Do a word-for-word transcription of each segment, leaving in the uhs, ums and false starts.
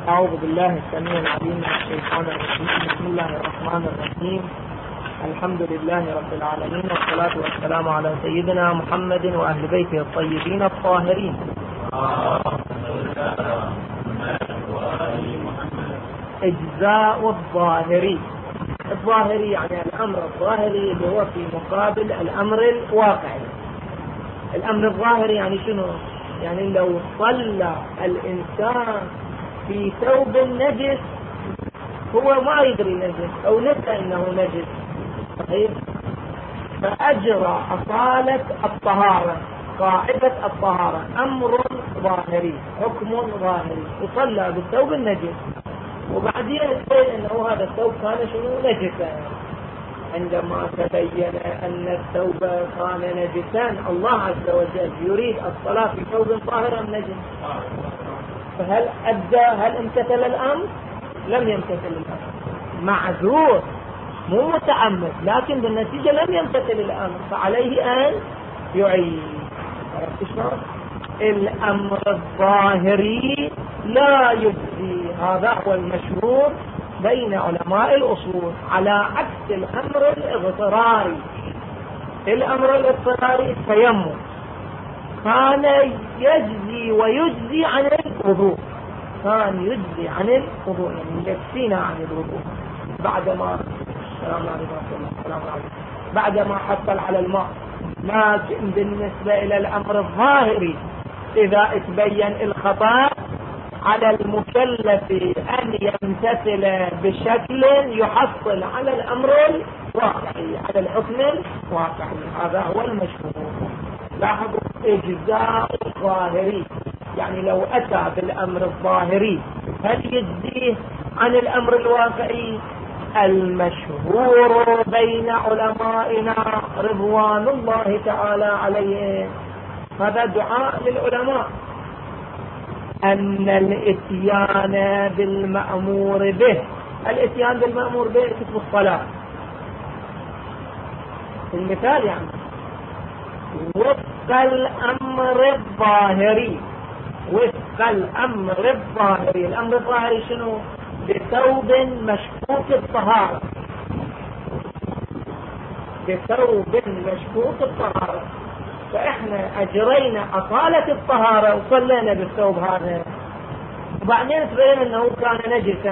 أعوذ بالله السميع العليم من الشيطان الرجيم. بسم الله الرحمن الرحيم. الحمد لله رب العالمين، والصلاة والسلام على سيدنا محمد وأهل بيته الطيبين الطاهرين. إجزاء الظاهري. الظاهري يعني الأمر الظاهري اللي هو في مقابل الأمر الواقعي. الأمر الظاهري يعني شنو؟ يعني لو صلى الإنسان في ثوب نجس هو ما يدري نجس أو نسى أنه نجس، صحيح؟ فأجرى أصالة الطهارة، قاعدة الطهارة أمر ظاهري، حكم ظاهري، وصلى بالثوب النجس، وبعدين يقول أنه هذا الثوب كان شنو؟ نجسا. عندما تبين أن الثوب كان نجسا، الله عز وجل يريد الصلاة في ثوب طاهر أم نجس؟ فهل أدى هل امتثل الأمر؟ لم يمتثل الأمر، معذور مو متعمد، لكن بالنتيجة لم يمتثل الأمر، فعليه أن يعيد. عرفت شلون؟ الأمر الظاهري لا يجزي، هذا هو المشهور بين علماء الأصول، على عكس الأمر الاضطراري. الأمر الاضطراري التيمم كان يجزي ويجزي عن الوضوء، كان يجزي عن الوضوء، يعني يكفينا عن الوضوء بعدما السلام عليكم السلام عليكم بعدما حصل على الماء. لكن بالنسبة إلى الأمر الظاهري إذا اتبين الخطأ، على المكلف أن يمتثل بشكل يحصل على الأمر الواقعي، على الحكم الواقعي. هذا هو المشهور. لاحظوا إجزاء الظاهري، يعني لو أتى بالأمر الظاهري هل يجزيه عن الأمر الواقعي؟ المشهور بين علمائنا رضوان الله تعالى عليهم، هذا دعاء للعلماء، أن الاتيان بالمأمور به، الاتيان بالمأمور به كتب الصلاة المثال، يعني وفق الأمر الظاهري، وفق الأمر الظاهري. الأمر الظاهري شنو؟ بثوب مشكوك الطهارة، بثوب مشكوك الطهارة، فإحنا أجرينا أصالة الطهارة وصلينا بالثوب هذا، وبعدين تبين أنه كان نجسا،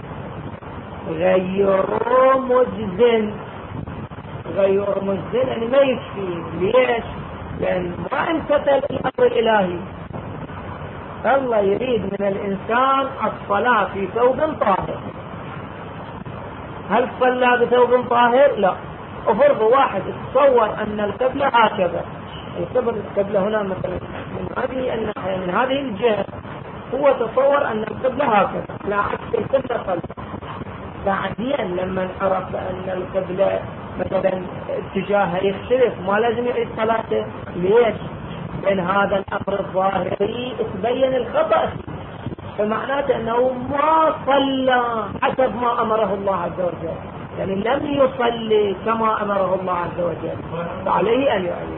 غير مجزن. غير مجزن يعني ما يكفي. ليش؟ لأن ما امتثل الأمر الإلهي. الله يريد من الإنسان الصلاة في ثوب طاهر. هل صلى بثوب طاهر؟ لا. أفرض واحد تصور أن القبلة هكذا، القبلة هنا مثلا من هذه الناحية، من هذه الجهة، هو تصور أن القبلة هكذا، لا عكس القبلة صلى. بعدين لما عرف أن القبلة مثلا اتجاهها يختلف، ما لازم يعيد صلاته. ليش؟ لأن هذا الأمر الظاهري تبين الخطأ، فمعناته أنه ما صلى حسب ما أمره الله عز وجل، يعني لم يصلي كما أمره الله عز وجل، فعليه أن يعيد.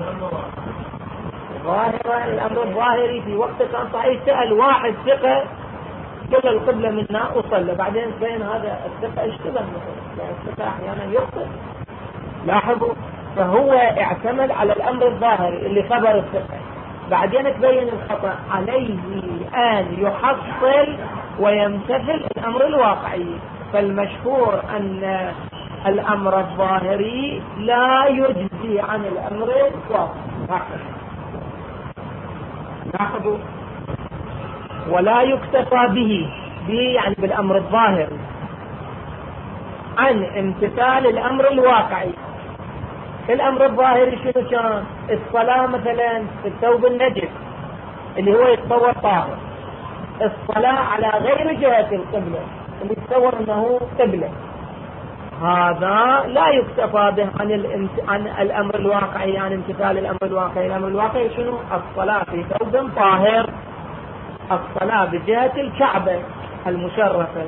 ظاهرا الأمر الظاهري في وقت كان صحيح، سأل واحد ثقة كل القبلة منا وصلى، بعدين بين هذا الثقة اشتبه مثلا، يعني الثقة أحيانا يخطئ. لاحظوا، فهو اعتمد على الأمر الظاهري اللي خبر الثقة، بعدين تبين الخطأ، عليه أن يحصل ويمتثل الأمر الواقعي. فالمشهور أن الأمر الظاهري لا يجزي عن الأمر الواقعي. لاحظوا، ولا يكتفى به به يعني بالأمر الظاهري عن امتثال الأمر الواقعي. الأمر الظاهري شنو كان؟ الصلاة مثلا في الثوب النجس اللي هو يتصور طاهر، الصلاة على غير جهة القبلة اللي يتصور أنه قبلة، هذا لا يكتفى به عن, الامت... عن الأمر الواقعي، عن امتثال الأمر الواقعي. الأمر الواقعي شنو؟ الصلاة في ثوب طاهر، الصلاة بجهة الكعبة المشرفة.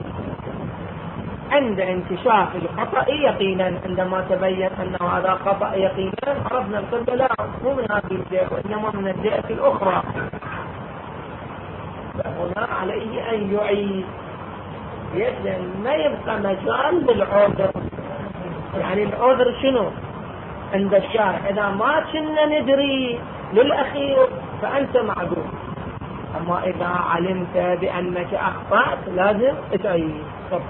عند انكشاف الخطأ يقينا، عندما تبين أنه هذا خطأ يقينا، عرفنا القبلة لا مو من هذه الجهة وإنما من الجهة الأخرى. فهنا عليه أن يعيد، لأن ما يبقى مجال للعذر. يعني العذر شنو عند الشارع؟ إذا ما كنا ندري للأخير فأنت معذور، أما إذا علمت بأنك أخطأت لازم تعيد. طب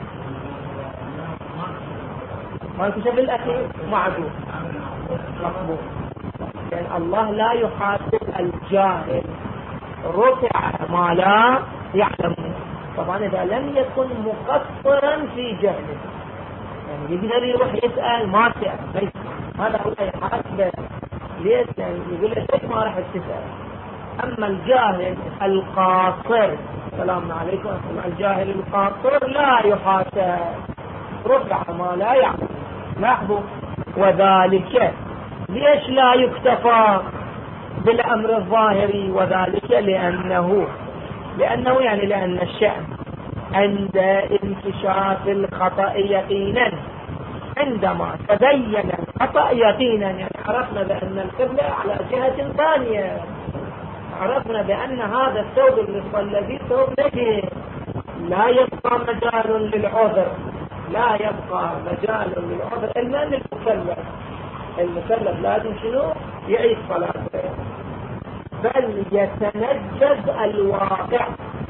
ما انكشف الأخير معذور مقبول، لأن الله لا يحاسب الجاهل، رفع ما لا يعلم. طبعا إذا لم يكن مقصرا في جهله، يعني يقدر يروح يسأل ما سأل، هذا هو يحاسبه. ليش؟ يعني يقول له ليش ما راح تسأل؟ أما الجاهل القاصر، السلام عليكم، الجاهل القاصر لا يحاسب، رفع ما لا يعلم. لاحظوا، وذلك ليش لا يكتفى بالأمر الظاهري؟ وذلك لأنه لأنه يعني لأن الشأن عند انكشاف الخطأ يقينا، عندما تبين الخطأ يقينا، يعني عرفنا بأن القبلة على جهة ثانية، عرفنا بأن هذا الثوب اللي صلى فيه ثوب نجس، لا يبقى مجال للعذر، لا يبقى مجال للعذر إلا للمكلف. المكلف لازم شنو؟ يعيد صلاته، بل يتنجد الواقع.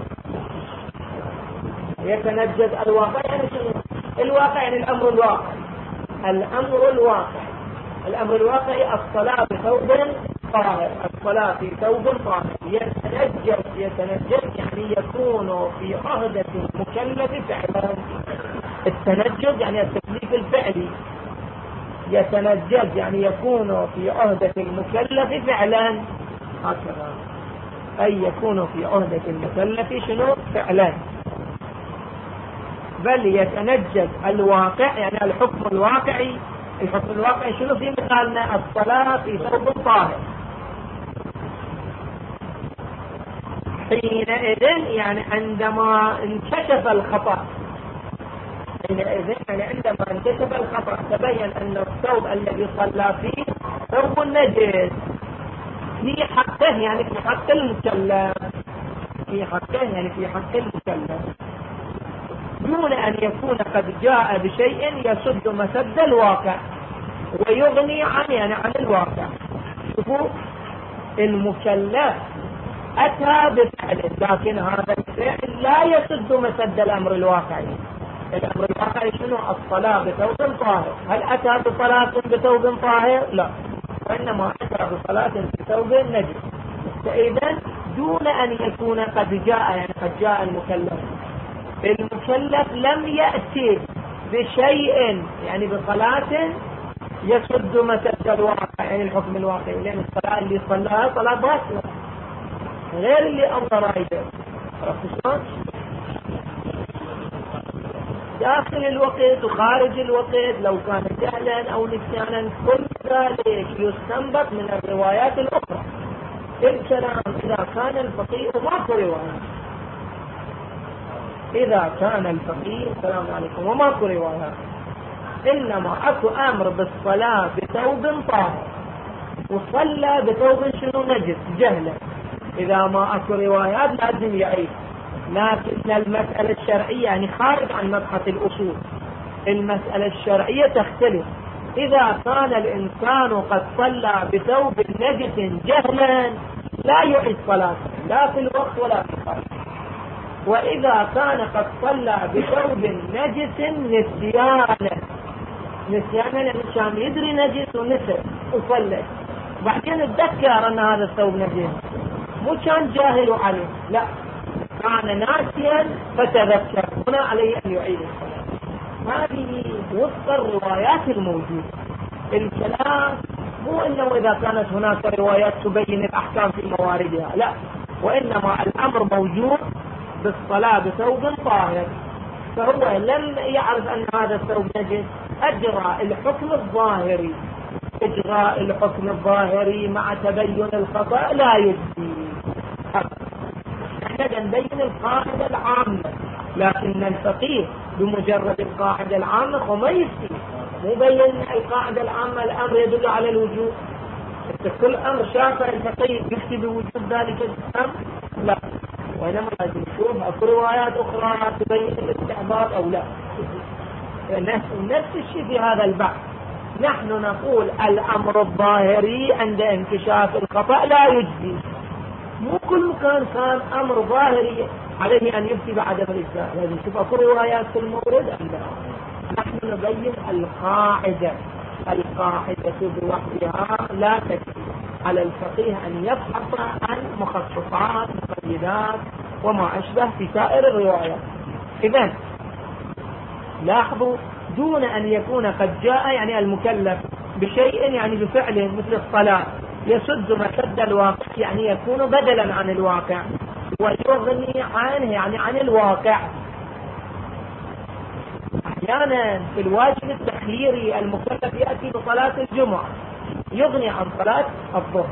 يتنجد الواقع يعني شنو؟ الواقع يعني الأمر الواقع، الأمر الواقع الأمر الواقعي الصلاة بثوب طاهر، الصلاة في ثوب طاهر. يتنجد يتنجد يعني يكون في عهدة المكلف فعلا. التنجد يعني التكليف الفعلي، يتنجد يعني يكون في عهدة المكلف فعلا، هكذا، أي يكون في عهدة المكلف شنو؟ فعلا. بل يتنجد الواقع يعني الحكم الواقعي. الحكم الواقعي شنو في مثالنا؟ الصلاة في ثوب طاهر. حينئذ يعني عندما انكشف الخطأ، حينئذ يعني عندما انكشف الخطأ تبين أن الثوب الذي صلى فيه ثوب نجس في حقه، يعني في حق المكلف، في حقه يعني في حق المكلف، دون أن يكون قد جاء بشيء يسد مسد الواقع ويغني عن يعني عن الواقع. شوفوا، المكلف أتى بفعل، لكن هذا الفعل لا يسد مسد الأمر الواقعي. الأمر الواقعي شنو؟ الصلاة بثوب طاهر. هل أتى بصلاة بثوب طاهر؟ لا، وإنما أتى بصلاة بثوب نجس. فإذا دون أن يكون قد جاء يعني قد جاء المكلف، المكلف لم يأتي بشيء يعني بصلاة يسد مسد الواقع، يعني الحكم الواقعي، لأن الصلاة اللي صلاها صلاة باطلة غير اللي أمر رايده. عرفت شلون؟ داخل الوقت وخارج الوقت، لو كان جهلا أو نسيانا، كل ذلك يستنبط من الروايات الأخرى. الكلام إذا كان الفقيه ماكو رواية، إذا كان الفقيه السلام عليكم وماكو رواية، إنما أكو أمر بالصلاة بثوب طاهر وصلى بثوب شنو؟ نجس جهلا، إذا ما أكو روايات لازم يعيد. لكن المسألة الشرعية يعني خارج عن مبحث الأصول، المسألة الشرعية تختلف. إذا كان الإنسان قد صلى بثوب نجس جهلا لا يعيد صلاته لا في الوقت ولا في الخارج. وإذا كان قد صلى بثوب نجس نسيانا، نسيانا لأنه كان يدري نجس ونسي وصلى، وبعدين اتذكر أن هذا الثوب نجس، مو كان جاهل عليه، لا، كان ناسيا فتذكر، هنا عليه أن يعيد الصلاة. هذه وفق الروايات الموجودة. الكلام مو إنه إذا كانت هناك روايات تبين الأحكام في مواردها، لا، وإنما الأمر موجود بالصلاة بثوب طاهر، فهو لم يعرف أن هذا الثوب نجس، أجرى الحكم الظاهري. إجراء الحكم الظاهري مع تبين الخطأ لا يجزي. احنا نبين القاعدة العامة، لكن الفقيه بمجرد القاعدة العامة وما يفتي، مو بين القاعدة العامة الأمر يدل على الوجوب. كل أمر شافه الفقيه يفتي بوجود ذلك الأمر؟ لا، وإنما لازم نشوف أكو روايات أخرى تبين الاستحباب أو لا. نفس الشيء في هذا البحث، نحن نقول الأمر الظاهري عند انكشاف الخطأ لا يجزي. مو كل مكان كان أمر ظاهري عليه أن يفتي بعدم الإجزاء، لازم نشوف أكو روايات في المورد أم لا. نحن نبين القاعدة، القاعدة بوحدها لا تكفي على الفقيه أن يبحث عن مخصصات مقيدات وما أشبه في سائر الروايات. إذن لاحظوا، دون أن يكون قد جاء يعني المكلف بشيء يعني بفعل مثل الصلاة يسد مسد الواقع، يعني يكون بدلا عن الواقع ويغني عنه يعني عن الواقع. أحيانا في الواجب التخييري المكلف يأتي بصلاة الجمعة يغني عن صلاة الظهر،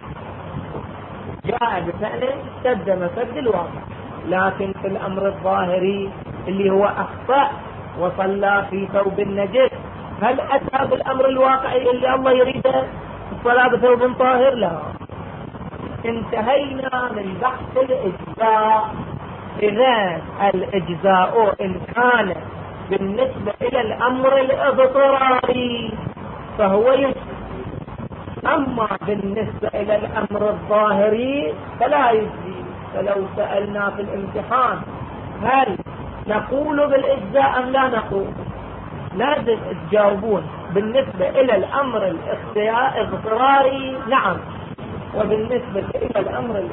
جاء بفعل سد مسد الواقع. لكن في الأمر الظاهري اللي هو أخطأ وصلى في ثوب النجس، هل أتى بالأمر الواقعي اللي الله يريده الصلاة بثوب طاهر؟ لا. انتهينا من بحث الإجزاء. إذا الإجزاء إن كان بالنسبة إلى الأمر الاضطراري فهو يجزي، أما بالنسبة إلى الأمر الظاهري فلا يجزي. فلو سألنا في الامتحان هل نقول بالإجزاء أم لا نقول، لازم تجاوبون بالنسبة إلى الأمر الاضطراري نعم، وبالنسبة إلى الأمر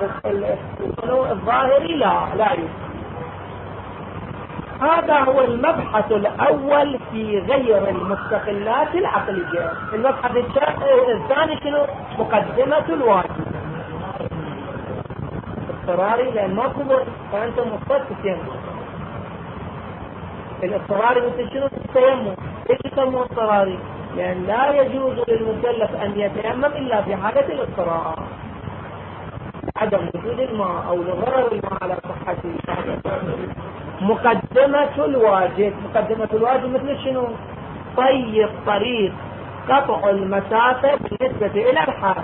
الظاهري لا لا يجزي. هذا هو المبحث الأول في غير المستقلات العقلية. المبحث الثاني شنو؟ مقدمة الواجب اضطراري، لأن ما كبر فأنت مضطر تتيمم. الاضطراري مثل شنو؟ التيمم. ليش يسموه اضطراري؟ لأن لا يجوز للمكلف أن يتيمم إلا في حالة الاضطرار، عدم وجود الماء أو لغرر الماء على صحته. مقدمة الواجب، مقدمة الواجب مثل شنو؟ طي الطريق، قطع المسافة بالنسبة إلى الحال.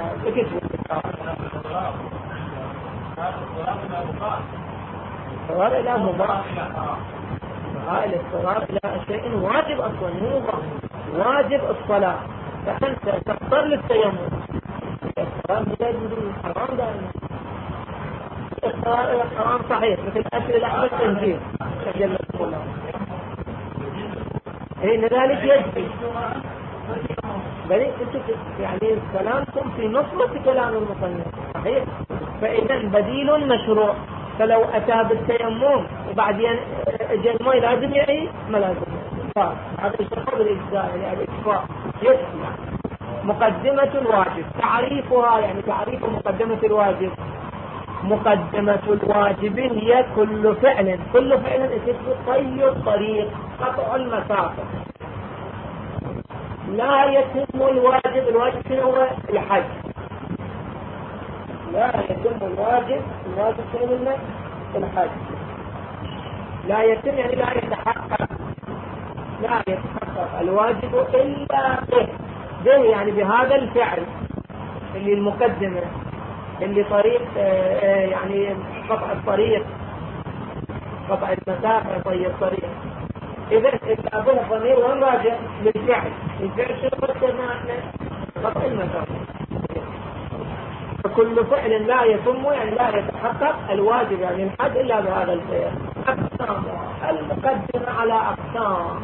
الاضطرار إلى مباح، الاضطرار إلى شيء واجب أصلا مو مباح، واجب الصلاة، فأنت تضطر للتيمم. الاضطرار بداية من الحرام دائما، الاضطرار إلى الحرام صحيح مثل أكل الأحمد تنزيل تجلى الله. إيه لذلك يجب بل يعني كلامكم في نصرة كلام المصنف صحيح. فإذا بديل مشروع، فلو أتى بالتيمم وبعدين اجى الماء لازم يعيد ما لازم. هذا يسمى بالإجزاء يعني الإكفاء يكفي. مقدمة الواجب تعريفها، يعني تعريف مقدمة الواجب: مقدمة الواجب هي كل فعل كل فعل اسمه طي الطريق، قطع المسافة. لا يتم الواجب، الواجب شنو هو؟ الحج. لا يتم الواجب، الواجب شنو منه؟ الحج. لا يتم يعني لا يتحقق، لا يتحقق الواجب إلا به، به يعني بهذا الفعل اللي المقدمة اللي طريق يعني قطع الطريق، قطع المسافة، طي الطريق. إذا إذا به ضمير وين راجع؟ للفعل. الفعل شنو فسرنا احنا؟ قطع المسافة. فكل فعل لا يتم يعني لا يتحقق الواجب يعني الحد إلا بهذا الفعل. أقسام المقدمة على أقسام.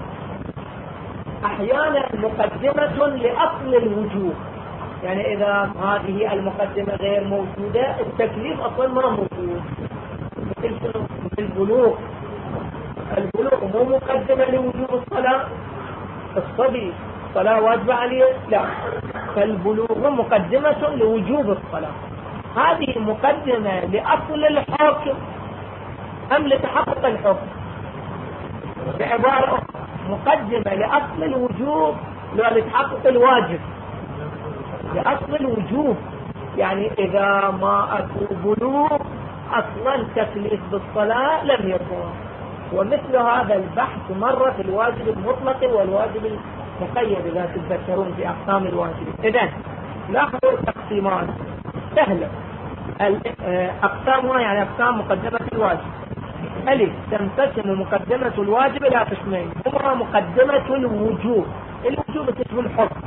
أحيانا مقدمة لأصل الوجوب، يعني إذا هذه المقدمة غير موجودة التكليف أصلا ما موجود. مثل شنو؟ مثل البلوغ. البلوغ مو مقدمة لوجوب الصلاة. الصبي الصلاة واجبة عليه؟ لا. فالبلوغ مقدمة لوجوب الصلاة. هذه مقدمة لأصل الحكم أم لتحقق الحكم؟ بعبارة أخرى مقدمة لأصل الوجوب لا لتحقق الواجب. لأصل الوجوب يعني إذا ما أكو بلوغ أصلا تكليف بالصلاة لم يكن. ومثل هذا البحث مرة في الواجب المطلق والواجب المقيد إذا تتذكرون في أقسام الواجب. إذن لاحظوا التقسيمان سهلة. أقسامها يعني أقسام مقدمة الواجب. ألف، تنقسم مقدمة الواجب إلى قسمين، هما مقدمة الوجوب. الوجوب اسمه الحكم،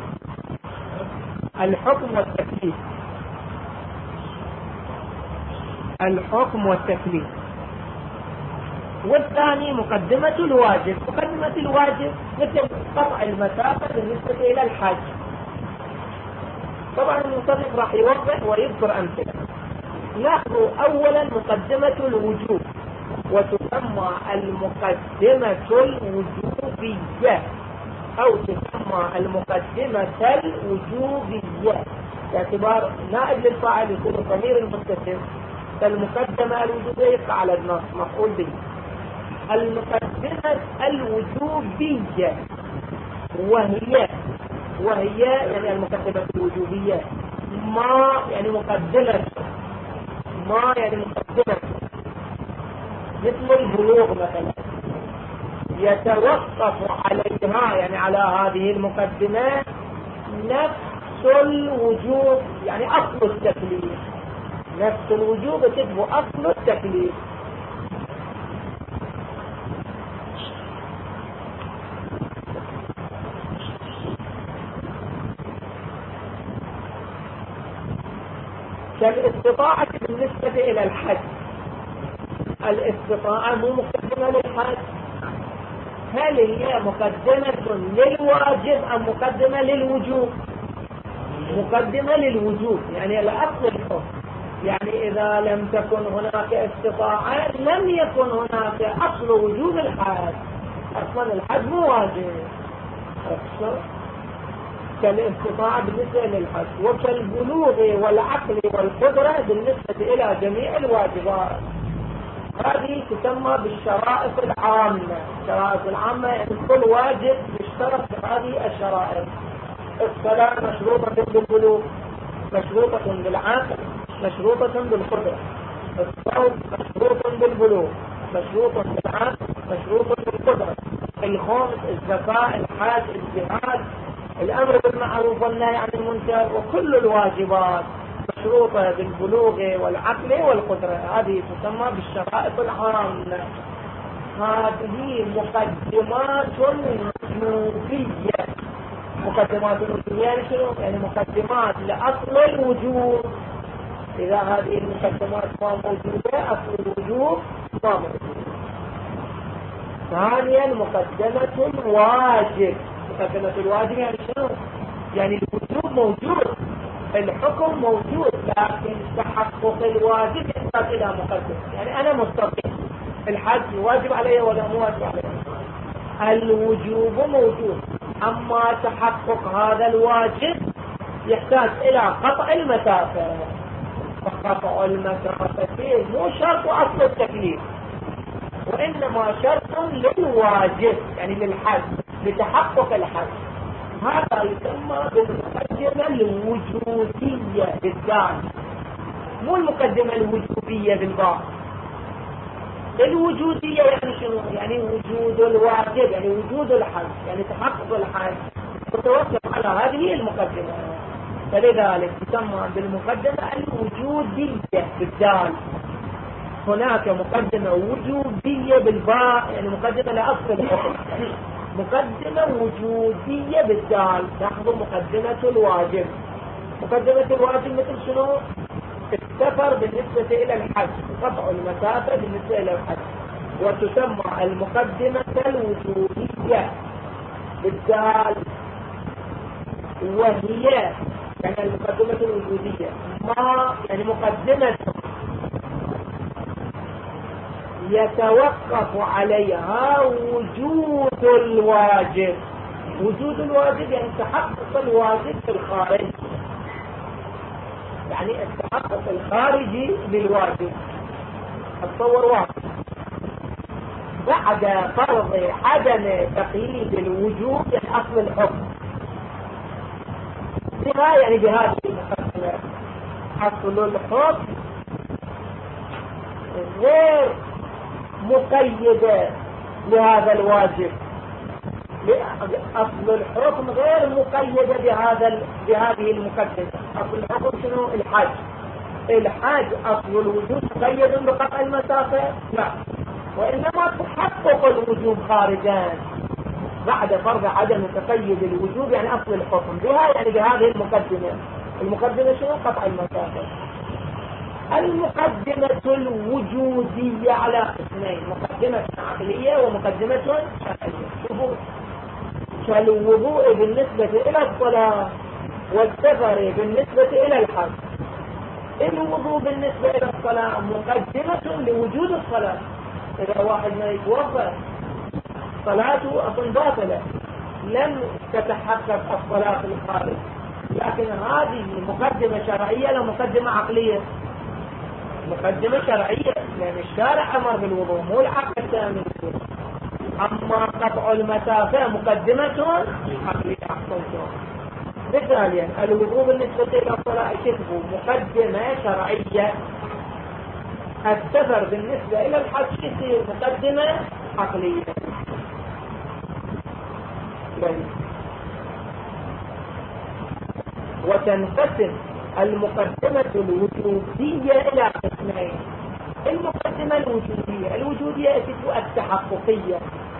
الحكم والتكليف. الحكم والتكليف. والثاني مقدمة الواجب. مقدمة الواجب مثل قطع المسافة بالنسبة إلى الحج. طبعا المصنف راح يوضح ويذكر أمثلة. لاحظوا أولا مقدمة الوجوب، وتسمى المقدمة الوجوبية أو تسمى المقدمة الوجوبية باعتبار نائب للفاعل يكون الضمير المتصل، فالمقدمة الوجوبية يقع على النص مفعول به. المقدمة الوجوبية وهي وهي يعني المقدمة الوجوبية ما يعني مقدمة ما يعني مقدمة مثل البلوغ مثلا، يتوقف عليها يعني على هذه المقدمة نفس الوجوب، يعني أصل التكليف. نفس الوجوب تجب أصل التكليف. كالاستطاعة بالنسبة إلى الحج. الاستطاعة مو مقدمة للحج، هل هي مقدمة للواجب أم مقدمة للوجوب؟ مقدمة للوجوب، يعني لأصل الحكم. يعني إذا لم تكن هناك استطاعة لم يكن هناك أصل وجوب الحج. أصلا الحج مو واجب. كالاستطاعة بالنسبة للحج، وكالبلوغ والعقل والقدرة بالنسبة إلى جميع الواجبات. هذه تسمى بالشرائط العامة. الشرائط العامة يعني كل واجب يشترط بهذه الشرائط. الصلاة مشروطة بالبلوغ، مشروطة بالعقل، مشروطة بالقدرة. الصوم مشروط بالبلوغ، مشروط بالعقل، مشروط بالقدرة. الخمس، الزكاة، الحج، الجهاد، الأمر بالمعروف والنهي عن المنكر، وكل الواجبات مشروطة بالبلوغ والعقل والقدرة. هذه تسمى بالشرائط العامة. هذه مقدمات وجوبية. مقدمات وجوبية يعني شنو؟ يعني مقدمات لأصل الوجوب. إذا هذه المقدمات ما موجودة أصل الوجوب ما موجود. ثانيا مقدمة الواجب. مقدمة الواجب يعني شنو؟ يعني الوجوب موجود، الحكم موجود، لكن تحقق الواجب يحتاج إلى مقدمة. يعني أنا مستطيع، الحج واجب علي ولا مو واجب علي؟ الوجوب موجود، أما تحقق هذا الواجب يحتاج إلى قطع المسافة. فقطع المسافة مو شرط أصل التكليف، وإنما شرط للواجب يعني للحج، لتحقق الحج. هذا يسمى بالمقدمة الوجودية بالدال، مو المقدمة الوجوبية بالباء. الوجودية يعني شنو؟ يعني وجود الواجب، يعني وجود الحج، يعني تحقق الحج تتوقف على هذه المقدمة، فلذلك تسمى بالمقدمة الوجودية بالدال. هناك مقدمة وجودية بالباء يعني مقدمة لأصل الحكم، مقدمة وجودية بالدال. لاحظوا مقدمة الواجب. مقدمة الواجب مثل شنو؟ السفر بالنسبة إلى الحج، قطع المسافة بالنسبة إلى الحج. وتسمى المقدمة الوجودية بالدال، وهي يعني المقدمة الوجودية ما يعني مقدمة يتوقف عليها وجود الواجب. وجود الواجب يعني تحقق الواجب في الخارج، يعني التحقق الخارجي للواجب. اتصور واحد بعد فرض عدم تقييد الوجوب يعني اصل الحكم بها، يعني بهذه المقدمة اصل الحكم غير مقيدة لهذا الواجب. أصل الحكم غير مقيدة بهذا بهذه المقدمة. أصل الحكم شنو؟ الحج. الحاج أصل الوجود مقيد بقطع المسافة؟ لا، وإنما تحقق الوجوب خارجا بعد فرض عدم تقيد الوجوب، يعني أصل الحكم بها، يعني بهذه المقدمة. المقدمة شنو؟ قطع المسافة. المقدمة الوجودية على قسمين، مقدمة عقلية ومقدمة شرعية. شوفوا، كالوضوء بالنسبة إلى الصلاة والسفر بالنسبة إلى الحج. الوضوء بالنسبة إلى الصلاة مقدمة لوجود الصلاة. إذا واحد ما يتوضأ صلاته أصلا باطلة، لم تتحقق الصلاة في الخارج. لكن هذه مقدمة شرعية لا مقدمة عقلية؟ مقدمة شرعية، لأن الشارع أمر بالوضوء مو العقل الثاني. أما قطع المسافة مقدمة عقلية. أحسنتم. مثاليا الوضوء بالنسبة إلى الصلاة شبه مقدمة شرعية، السفر بالنسبة إلى الحج يصير مقدمة عقلية. وتنقسم المقدمة الوجودية إلى قسمين. المقدمة الوجودية الوجودية اسمها التحققية.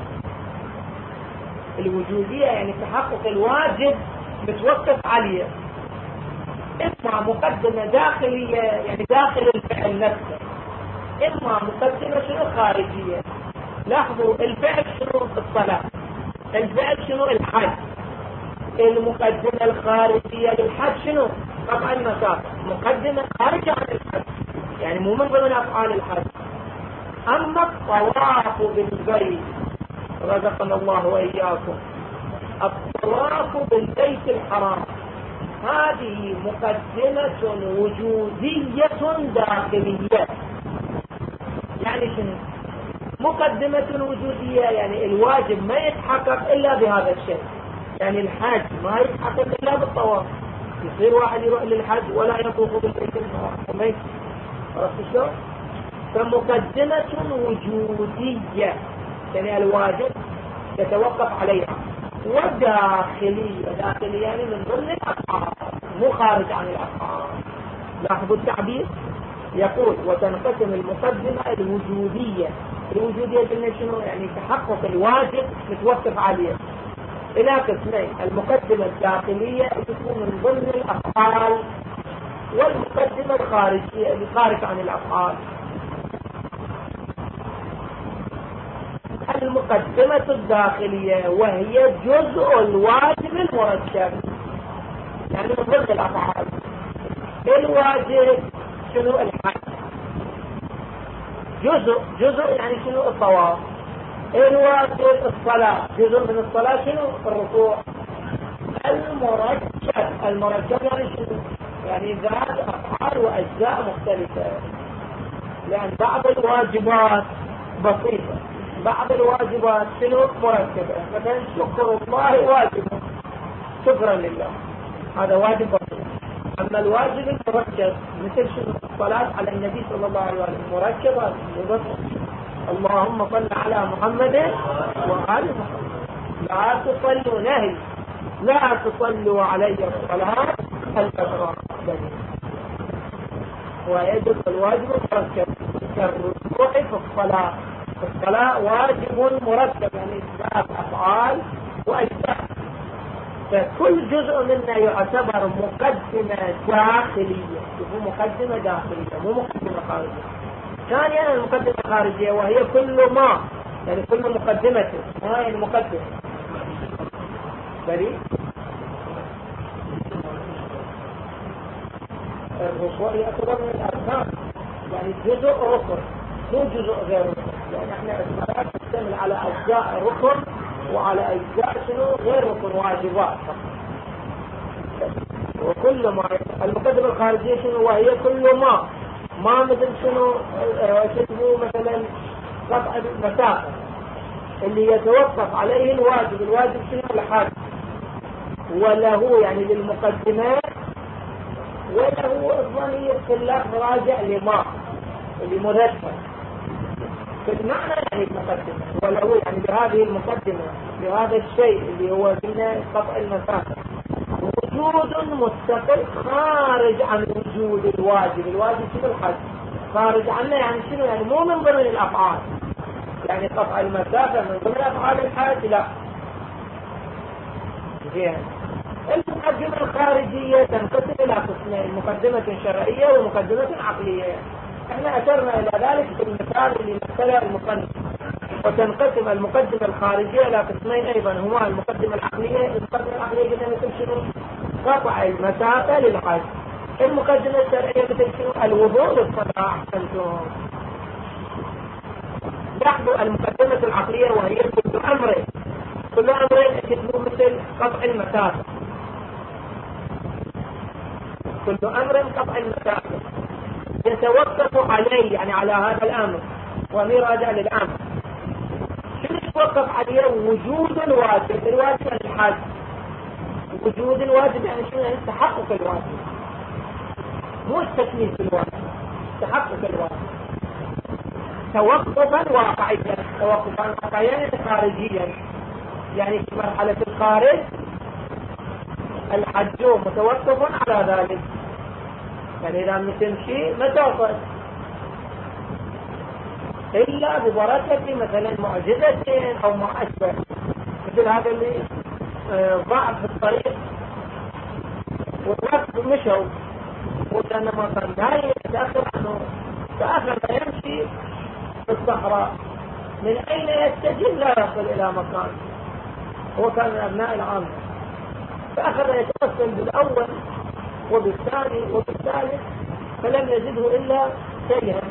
الوجودية يعني تحقق الواجب متوقف عليه. إما مقدمة داخلية يعني داخل الفعل نفسه، إما مقدمة شنو خارجية. لاحظوا الفعل شنو الصلاة، الفعل شنو الحج. المقدمة الخارجية للحج شنو؟ قطع المسافة، مقدمة خارجة عن الحج، يعني مو من ضمن أفعال الحج. أما الطواف بالبيت، رزقنا الله وإياكم، الطواف بالبيت الحرام، هذه مقدمة وجودية داخلية. يعني شنو؟ مقدمة وجودية يعني الواجب ما يتحقق إلا بهذا الشيء. يعني الحج ما يتحقق إلا بالطواف. يصير واحد يروح للحج ولا يطوف بالبيت الحرام، عرفت شلون؟ فمقدمة وجودية يعني الواجب يتوقف عليها. وداخلية، داخلية يعني من ضمن الأفعال مو خارج عن الأفعال. لاحظوا التعبير، يقول وتنقسم المقدمة الوجودية. الوجودية قلنا شنو؟ يعني تحقق الواجب متوقف عليه إلى قسمين. المقدمة الداخلية تكون من ضمن الأفعال، والمقدمة الخارجية اللي خارج عن الأفعال. المقدمة الداخلية وهي جزء الواجب المركب، يعني من ضمن الأفعال. الواجب شنو؟ الحج. جزء جزء يعني شنو؟ الطواف. الواجب الصلاة، جزء من الصلاة شنو؟ الركوع. المركب المركب يعني شنو؟ يعني ذات أفعال وأجزاء مختلفة، لأن بعض الواجبات بسيطة، بعض الواجبات شنو؟ مركبة. مثلا شكر الله واجب، شكرا لله، هذا واجب بسيط. أما الواجب المركب مثل شنو؟ الصلاة على النبي صلى الله عليه وسلم مركبة بسيطة. اللهم صل على محمد وآل محمد. لا تصلوا نهي، لا تصلوا علي الصلاة الأخرى. ويجب الواجب مركب كالركوع في الصلاة. الصلاة واجب مركب يعني ذات أفعال وأجزاء، فكل جزء منا يعتبر مقدمة داخلية. شوفوا، مقدمة داخلية مو مقدمة خارجية. ثانيا المقدمة الخارجية وهي كل ما، يعني كل مقدمة ما يعني مقدمة بريء. الركوع يعتبر من الأركان، يعني جزء ركن مو جزء غير ركن. يعني احنا الصلاة تشتمل على أجزاء ركن وعلى أجزاء شنو؟ غير ركن، واجبات. وكل ما المقدمة الخارجية شنو؟ وهي كل ما ما مثل شنو؟ شنو مثلا قطع المسافة اللي يتوقف عليه الواجب. الواجب شنو؟ الحج. وله يعني للمقدمات، وله الضمير في اللفظ راجع لما اللي مرتب في المعنى يعني المقدمة. وله يعني بهذه المقدمة بهذا الشيء اللي هو قلنا قطع المسافة وجود مستقل خارج عن وجود الواجب. الواجب شنو؟ الحج. خارج عنه يعني شنو؟ يعني مو من ضمن الأفعال، يعني قطع المسافة من ضمن أفعال الحج، لا. زين. المقدمة الخارجية تنقسم إلى قسمين: مقدمة شرعية ومقدمة عقلية. احنا أشرنا إلى ذلك في المثال اللي مثله المصنف. وتنقسم المقدمة الخارجية إلى قسمين أيضا، هما المقدمة العقلية. المقدمة العقلية قلنا مثل شنو؟ قطع المسافة للحج. المقدمة الشرعية مثل شنو؟ الوضوء للصلاة. أحسنتم. لاحظوا المقدمة العقلية وهي كل أمر كل أمر يكتبوا مثل قطع المسافة. كل أمر قطع المسافة يتوقف عليه، يعني على هذا الأمر، وأمير راجع للأمر. شنو يتوقف عليه؟ وجود الواجب. الواجب الحج. وجود الواجب يعني شنو؟ يعني تحقق الواجب، مو التكليف في الواجب، تحقق الواجب توقفا واقعيا. توقفا واقعيا يعني خارجيا، يعني في مرحلة الخارج الحج متوقف على ذلك. يعني إذا تمشي ما توقف إلا ببركة مثلا معجزة أو ما أشبه، مثل هذا اللي ضاع في الطريق والناس مشوا وكانما كان داير يتأخر عنه، فأخذ يمشي في الصحراء. من أين يستجيب؟ لا يصل إلى مكان. هو كان من أبناء العام، فأخذ يتوسل بالأول وبالثاني وبالثالث، فلم يجده إلا سيئا.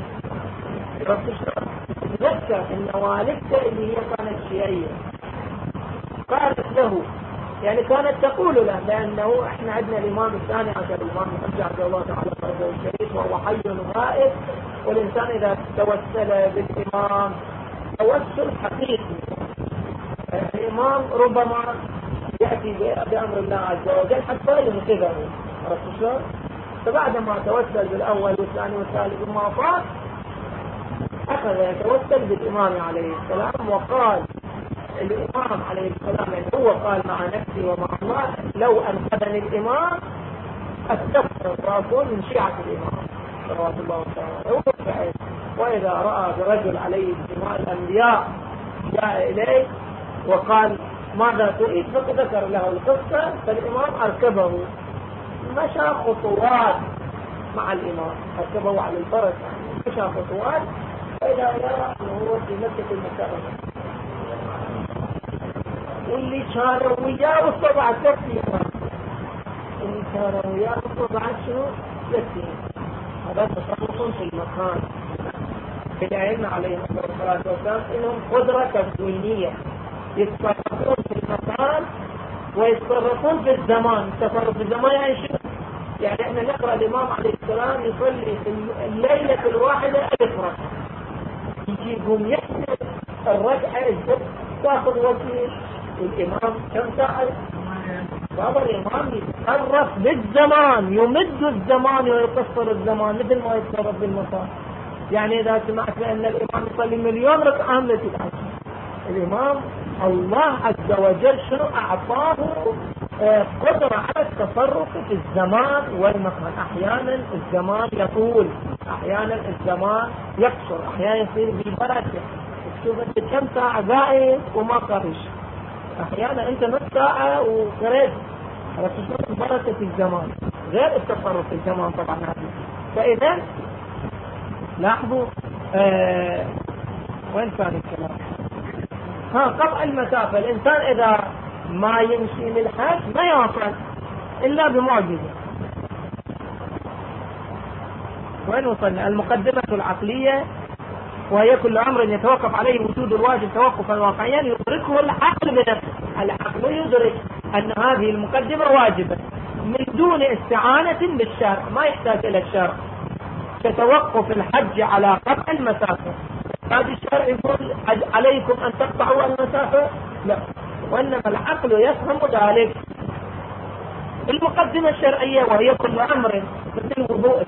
تذكر أن والدته اللي هي كانت شيعية قالت له، يعني كانت تقول له، لأنه احنا عندنا الإمام الثاني عشر، الإمام محمد عبد الله تعالى فرده الشريف، وهو حي غائب. والإنسان إذا توسل بالإمام توسل حقيقي، الإمام ربما يأتي بأمر الله عز وجل حتى ينقذه. عرفت شلون؟ فبعدما توسل بالأول والثاني والثالث وما فات، أخذ يتوسل بالإمام عليه السلام، وقال الإمام عليه السلام، يعني هو قال مع نفسي ومع الله: لو أنقذني الإمام أستغفر وأكون من شيعة الإمام صلوات الله وسلامه. وإذا رأى برجل عليه دماء الأنبياء جاء إليه وقال: ماذا تريد؟ فذكر له القصة، فالإمام أركبه، مشى خطوات مع الإمام، أركبه على الفرس، مشى خطوات، فإذا يرى أنه هو في مكة المكرمة، واللي كانوا وياه وصبع كفي، اللي كانوا وياه وصبع شنو؟ كفي. هذا تصرف في المكان. العلم عليهم الصلاة والسلام إنهم قدرة تكوينية، يتصرفون في المكان ويتصرفون في الزمان. التصرف في الزمان يعني شنو؟ يعني احنا نقرأ الإمام عليه السلام يصلي في الليلة الواحدة ألف ركعة، يجي يقوم يحسب الركعة الزب تاخذ وقت الإمام كم ساعة. بابا الإمام يتصرف بالزمان، يمد الزمان ويقصر الزمان مثل ما يتصرف بالمكان. يعني إذا سمعت بأن الإمام يصلي مليون ركعة لا تتعجب. الإمام الله عز وجل شنو أعطاه؟ قدرة على التصرف في الزمان والمكان. أحيانا الزمان يطول، أحيانا الزمان يقصر، أحيانا يصير بالبركة. تشوف أنت كم ساعة قائم وما قرش، أحيانا أنت نص ساعة وقريت. على تشوف البركة في الزمان غير التصرف في الزمان طبعا. هذه فإذا لاحظوا آه وين كان الكلام؟ ها قطع المسافة. الإنسان إذا ما يمشي للحج ما يوصل إلا بمعجزة. وين وصلنا؟ المقدمة العقلية وهي كل أمر يتوقف عليه وجود الواجب توقفا واقعيا يدركه العقل بنفسه. العقل يدرك أن هذه المقدمة واجبة من دون استعانة بالشرع، ما يحتاج إلى الشرع. كتوقف الحج على قطع المسافة، هذا الشرع يقول عليكم أن تقطعوا المسافة؟ لا، وإنما العقل يفهم ذلك. المقدمة الشرعية وهي كل أمر مثل وضوء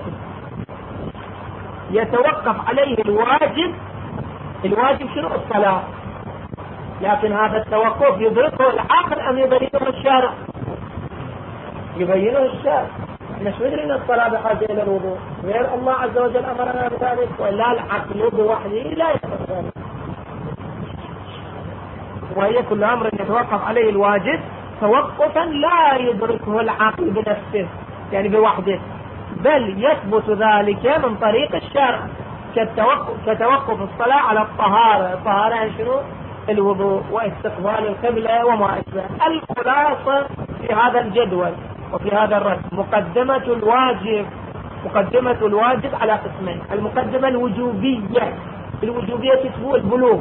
يتوقف عليه الواجب. الواجب شنو؟ الصلاة. لكن هذا التوقف يدركه العقل أم يدركه الشرع؟ يبينه الشارع. نحن شو ندري ان الصلاة بحاجة الى الوضوء؟ غير الله عز وجل امرنا بذلك، ولا العقل بوحده لا يقتضي ذلك. وهي كل امر يتوقف عليه الواجب توقفا لا يدركه العقل بنفسه يعني بوحده، بل يثبت ذلك من طريق الشرع، كالتوقف كتوقف الصلاة على الطهارة. الطهارة يعني شنو؟ الوضوء واستقبال القبلة وما أشبه. الخلاصة في هذا الجدول وفي هذا الرسم مقدمة الواجب. مقدمة الواجب على قسمين: المقدمة الوجوبية، الوجوبية تسوى البلوغ.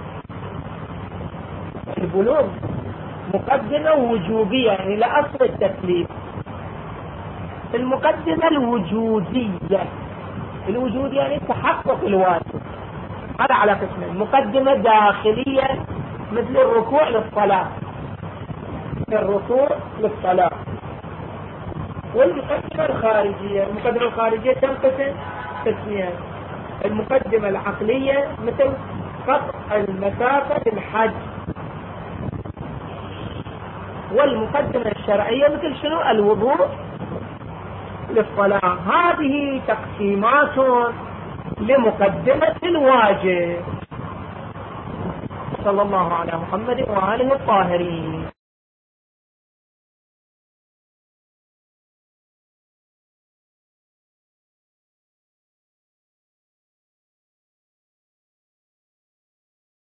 البلوغ مقدمة وجوبية يعني لأصل التكليف. المقدمة الوجودية، الوجود يعني تحقق الواجب، هذا على قسمين: مقدمة داخلية مثل الركوع للصلاة، الركوع للصلاة، والمقدمة الخارجية. المقدمة الخارجية تنقسم قسمين: المقدمة العقلية مثل قطع المسافة للحج، والمقدمة الشرعية مثل شنو؟ الوضوء للصلاة. هذه تقسيمات لمقدمة الواجب. صلى الله على محمد وآله الطاهرين.